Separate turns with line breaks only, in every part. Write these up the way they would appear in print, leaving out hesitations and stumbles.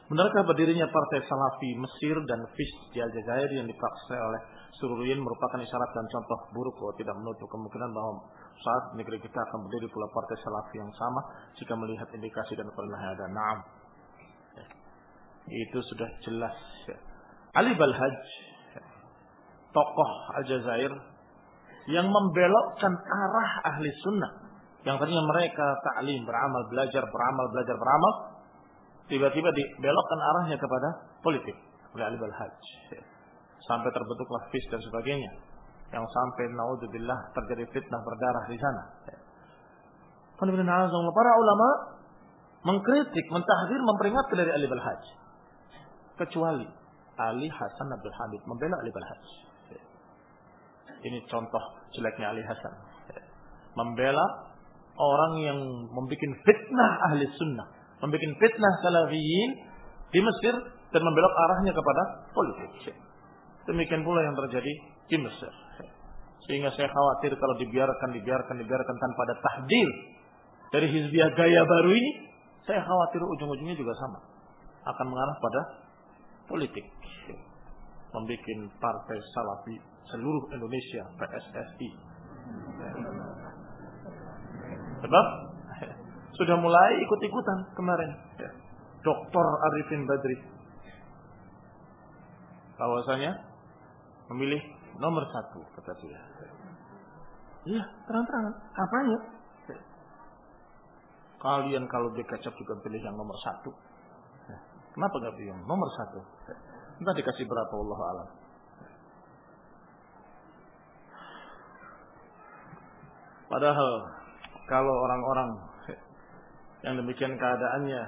Benarkah berdirinya Partai Salafi Mesir dan FIS di Aljazair yang dipaksa oleh Sururiyin merupakan isyarat dan contoh buruk bahwa tidak menutup kemungkinan bahwa saat negeri kita akan berdiri pula Partai Salafi yang sama jika melihat indikasi dan pernah ada. Naam. Itu sudah jelas. Ali Balhaj, tokoh Aljazair yang membelokkan arah ahli sunnah, yang tadinya mereka ta'lim, beramal, belajar, beramal, tiba-tiba dibelokkan arahnya kepada politik oleh Ali Balhaj. Sampai terbentuklah FIS dan sebagainya, yang sampai naudzubillah terjadi fitnah berdarah di sana. Para ulama mengkritik, mentahdir, memperingatkan dari Ali Balhaj, kecuali Ali Hasan Abdul Hamid membela Ali Balhaj. Ini contoh jeleknya Ali Hasan, membela orang yang membuat fitnah ahli sunnah, membuat fitnah salafiyin di Mesir dan membelok arahnya kepada politik. Demikian pula yang terjadi di Mesir. Sehingga saya khawatir kalau dibiarkan tanpa ada tahdil dari hizbiyah gaya baru ini, saya khawatir ujung-ujungnya juga sama, akan mengarah pada politik. Membuat partai salafi seluruh Indonesia, PSSI. Sebab sudah mulai ikut-ikutan kemarin. Dr. Arifin Badri bahwasanya memilih nomor 1, kata dia. Iya, terang-terangan. Apanya? Kalian kalau dikecap juga pilih yang nomor 1. Kenapa nggak pilih yang nomor 1? Entah dikasih berapa, wallahu a'lam. Padahal kalau orang-orang yang demikian keadaannya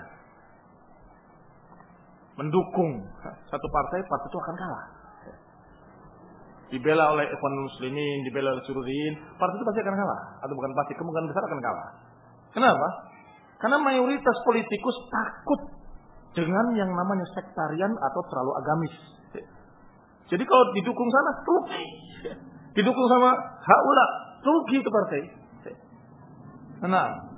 mendukung satu partai itu akan kalah. Dibela oleh Ikhwanul Muslimin, dibela oleh Sururiyin, partai itu pasti akan kalah. Atau bukan pasti, kemungkinan besar akan kalah. Kenapa? Karena mayoritas politikus takut dengan yang namanya sektarian atau terlalu agamis. Jadi kalau didukung sana, rugi. Didukung sama haula, rugi itu partai. Nah,